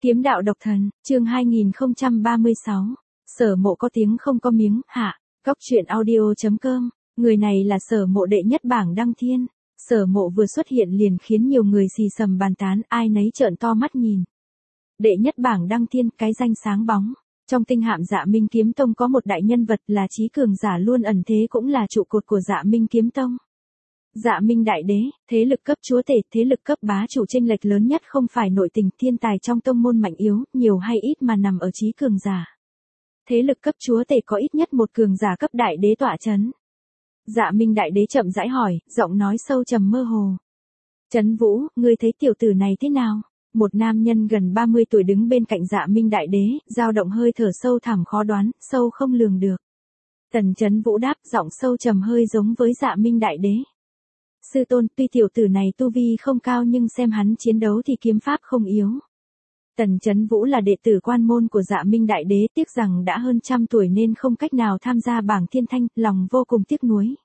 Kiếm đạo độc thần, chương 2036. Sở Mộ có tiếng không có miếng, hạ. Góc truyện audio.com. Người này là Sở Mộ đệ nhất bảng đăng thiên. Sở Mộ vừa xuất hiện liền khiến nhiều người xì xầm bàn tán, ai nấy trợn to mắt nhìn. Đệ nhất bảng đăng thiên, cái danh sáng bóng. Trong tinh hạm Dạ Minh Kiếm Tông có một đại nhân vật là trí cường giả luôn ẩn thế, cũng là trụ cột của Dạ Minh Kiếm Tông. Dạ Minh Đại Đế, thế lực cấp chúa tể, thế lực cấp bá chủ, chênh lệch lớn nhất không phải nội tình, thiên tài trong tông môn mạnh yếu, nhiều hay ít mà nằm ở trí cường giả. Thế lực cấp chúa tể có ít nhất một cường giả cấp đại đế tọa chấn. Dạ Minh Đại Đế chậm rãi hỏi, giọng nói sâu trầm mơ hồ. Trấn Vũ, ngươi thấy tiểu tử này thế nào? Một nam nhân gần 30 tuổi đứng bên cạnh Dạ Minh Đại Đế, dao động hơi thở sâu thẳm khó đoán, sâu không lường được. Tần Trấn Vũ đáp, giọng sâu trầm hơi giống với Dạ Minh Đại Đế. Sư tôn, tuy tiểu tử này tu vi không cao nhưng xem hắn chiến đấu thì kiếm pháp không yếu. Tần Trấn Vũ là đệ tử quan môn của Dạ Minh Đại Đế, tiếc rằng đã hơn trăm tuổi nên không cách nào tham gia bảng thiên thanh, lòng vô cùng tiếc nuối.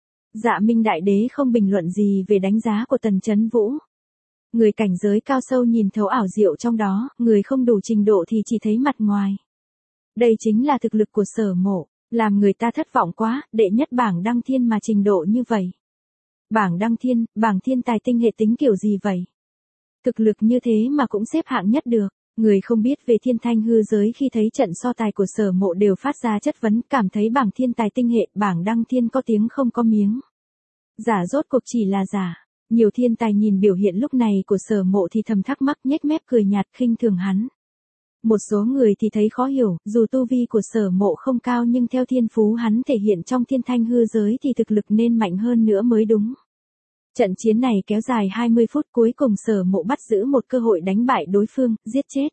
Dạ Minh Đại Đế không bình luận gì về đánh giá của Tần Trấn Vũ. Người cảnh giới cao sâu nhìn thấu ảo diệu trong đó, người không đủ trình độ thì chỉ thấy mặt ngoài. Đây chính là thực lực của Sở Mộ, làm người ta thất vọng quá, đệ nhất bảng đăng thiên mà trình độ như vậy. Bảng đăng thiên, bảng thiên tài tinh hệ tính kiểu gì vậy? Thực lực như thế mà cũng xếp hạng nhất được. Người không biết về thiên thanh hư giới khi thấy trận so tài của Sở Mộ đều phát ra chất vấn, cảm thấy bảng thiên tài tinh hệ, bảng đăng thiên có tiếng không có miếng. Giả rốt cuộc chỉ là giả. Nhiều thiên tài nhìn biểu hiện lúc này của Sở Mộ thì thầm thắc mắc, nhếch mép cười nhạt khinh thường hắn. Một số người thì thấy khó hiểu, dù tu vi của Sở Mộ không cao nhưng theo thiên phú hắn thể hiện trong thiên thanh hư giới thì thực lực nên mạnh hơn nữa mới đúng. Trận chiến này kéo dài 20 phút, cuối cùng Sở Mộ bắt giữ một cơ hội đánh bại đối phương, giết chết.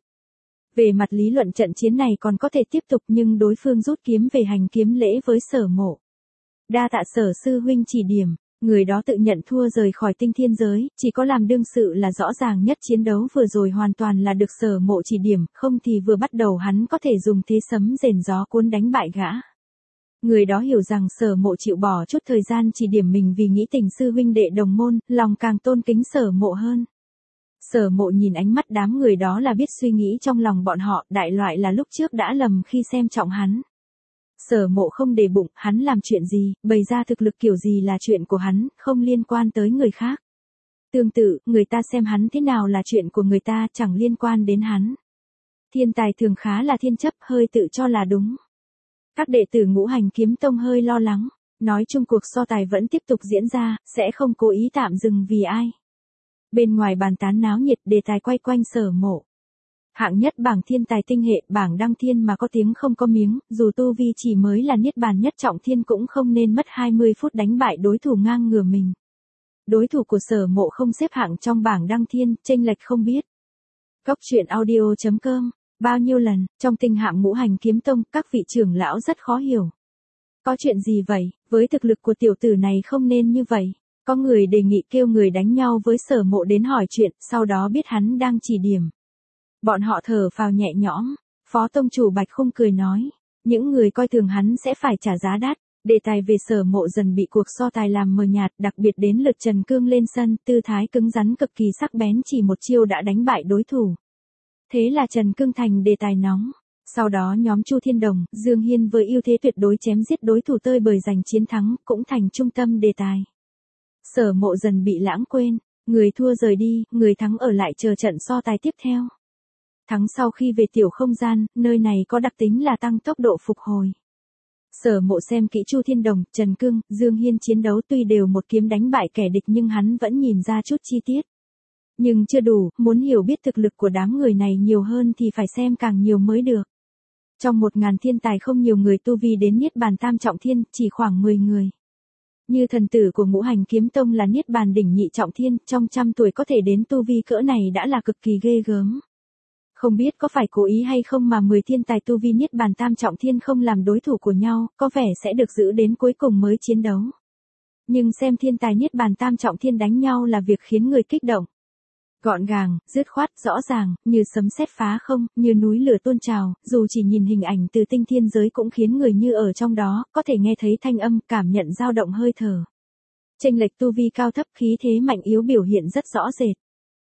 Về mặt lý luận trận chiến này còn có thể tiếp tục nhưng đối phương rút kiếm về hành kiếm lễ với Sở Mộ. Đa tạ Sở sư huynh chỉ điểm, người đó tự nhận thua rời khỏi tinh thiên giới, chỉ có làm đương sự là rõ ràng nhất, chiến đấu vừa rồi hoàn toàn là được Sở Mộ chỉ điểm, không thì vừa bắt đầu hắn có thể dùng thế sấm rền gió cuốn đánh bại gã. Người đó hiểu rằng Sở Mộ chịu bỏ chút thời gian chỉ điểm mình vì nghĩ tình sư huynh đệ đồng môn, lòng càng tôn kính Sở Mộ hơn. Sở Mộ nhìn ánh mắt đám người đó là biết suy nghĩ trong lòng bọn họ, đại loại là lúc trước đã lầm khi xem trọng hắn. Sở Mộ không để bụng, hắn làm chuyện gì, bày ra thực lực kiểu gì là chuyện của hắn, không liên quan tới người khác. Tương tự, người ta xem hắn thế nào là chuyện của người ta, chẳng liên quan đến hắn. Thiên tài thường khá là thiên chấp, hơi tự cho là đúng. Các đệ tử Ngũ Hành Kiếm Tông hơi lo lắng, nói chung cuộc so tài vẫn tiếp tục diễn ra, sẽ không cố ý tạm dừng vì ai. Bên ngoài bàn tán náo nhiệt, đề tài quay quanh Sở Mộ. Hạng nhất bảng thiên tài tinh hệ, bảng đăng thiên mà có tiếng không có miếng, dù tu vi chỉ mới là niết bàn nhất trọng thiên cũng không nên mất 20 phút đánh bại đối thủ ngang ngửa mình. Đối thủ của Sở Mộ không xếp hạng trong bảng đăng thiên, chênh lệch không biết. Góc truyện audio.com. Bao nhiêu lần, trong tinh hạm Ngũ Hành Kiếm Tông, các vị trưởng lão rất khó hiểu. Có chuyện gì vậy, với thực lực của tiểu tử này không nên như vậy. Có người đề nghị kêu người đánh nhau với Sở Mộ đến hỏi chuyện, sau đó biết hắn đang chỉ điểm. Bọn họ thở phào nhẹ nhõm, Phó Tông chủ Bạch Khung cười nói, những người coi thường hắn sẽ phải trả giá đắt. Đề tài về Sở Mộ dần bị cuộc so tài làm mờ nhạt, đặc biệt đến lượt Trần Cương lên sân, tư thái cứng rắn cực kỳ sắc bén, chỉ một chiêu đã đánh bại đối thủ. Thế là Trần Cương thành đề tài nóng. Sau đó nhóm Chu Thiên Đồng, Dương Hiên với ưu thế tuyệt đối chém giết đối thủ tơi bời giành chiến thắng, cũng thành trung tâm đề tài. Sở Mộ dần bị lãng quên, người thua rời đi, người thắng ở lại chờ trận so tài tiếp theo. Thắng sau khi về tiểu không gian, nơi này có đặc tính là tăng tốc độ phục hồi. Sở Mộ xem kỹ Chu Thiên Đồng, Trần Cương, Dương Hiên chiến đấu, tuy đều một kiếm đánh bại kẻ địch nhưng hắn vẫn nhìn ra chút chi tiết. Nhưng chưa đủ, muốn hiểu biết thực lực của đám người này nhiều hơn thì phải xem càng nhiều mới được. Trong 1000 thiên tài không nhiều người tu vi đến niết bàn tam trọng thiên, chỉ khoảng 10 người. Như thần tử của Ngũ Hành Kiếm Tông là niết bàn đỉnh nhị trọng thiên, trong 100 tuổi có thể đến tu vi cỡ này đã là cực kỳ ghê gớm. Không biết có phải cố ý hay không mà 10 thiên tài tu vi niết bàn tam trọng thiên không làm đối thủ của nhau, có vẻ sẽ được giữ đến cuối cùng mới chiến đấu. Nhưng xem thiên tài niết bàn tam trọng thiên đánh nhau là việc khiến người kích động. Gọn gàng, dứt khoát, rõ ràng, như sấm sét phá không, như núi lửa tuôn trào, dù chỉ nhìn hình ảnh từ tinh thiên giới cũng khiến người như ở trong đó, có thể nghe thấy thanh âm, cảm nhận dao động hơi thở. Chênh lệch tu vi cao thấp, khí thế mạnh yếu biểu hiện rất rõ rệt.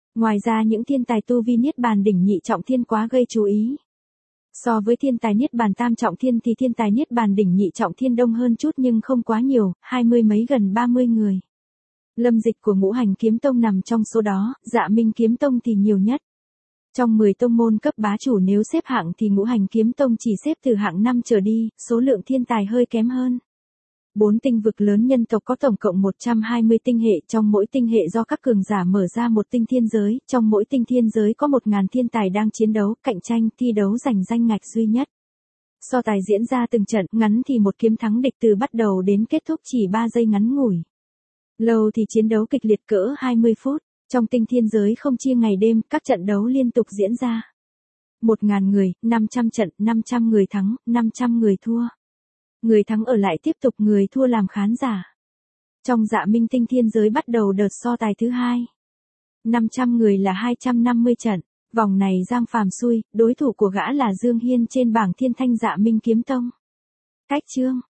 Ngoài ra những thiên tài tu vi niết bàn đỉnh nhị trọng thiên quá gây chú ý. So với thiên tài niết bàn tam trọng thiên thì thiên tài niết bàn đỉnh nhị trọng thiên đông hơn chút nhưng không quá nhiều, 20 mấy gần 30 người. Lâm Dịch của Ngũ Hành Kiếm Tông nằm trong số đó, Dạ Minh Kiếm Tông thì nhiều nhất. Trong 10 tông môn cấp bá chủ nếu xếp hạng thì Ngũ Hành Kiếm Tông chỉ xếp từ hạng 5 trở đi, số lượng thiên tài hơi kém hơn. 4 tinh vực lớn nhân tộc có tổng cộng 120 tinh hệ, trong mỗi tinh hệ do các cường giả mở ra một tinh thiên giới, trong mỗi tinh thiên giới có 1000 thiên tài đang chiến đấu, cạnh tranh, thi đấu giành danh ngạch duy nhất. So tài diễn ra từng trận, ngắn thì một kiếm thắng địch từ bắt đầu đến kết thúc chỉ 3 giây ngắn ngủi. Lâu thì chiến đấu kịch liệt cỡ 20 phút, trong tinh thiên giới không chia ngày đêm, các trận đấu liên tục diễn ra. 1000 người, 500 trận, 500 người thắng, 500 người thua. Người thắng ở lại tiếp tục, người thua làm khán giả. Trong Dạ Minh tinh thiên giới bắt đầu đợt so tài thứ 2. 500 người là 250 trận, vòng này Giang Phàm xui, đối thủ của gã là Dương Hiên trên bảng Thiên Thanh Dạ Minh Kiếm Tông. Cách chương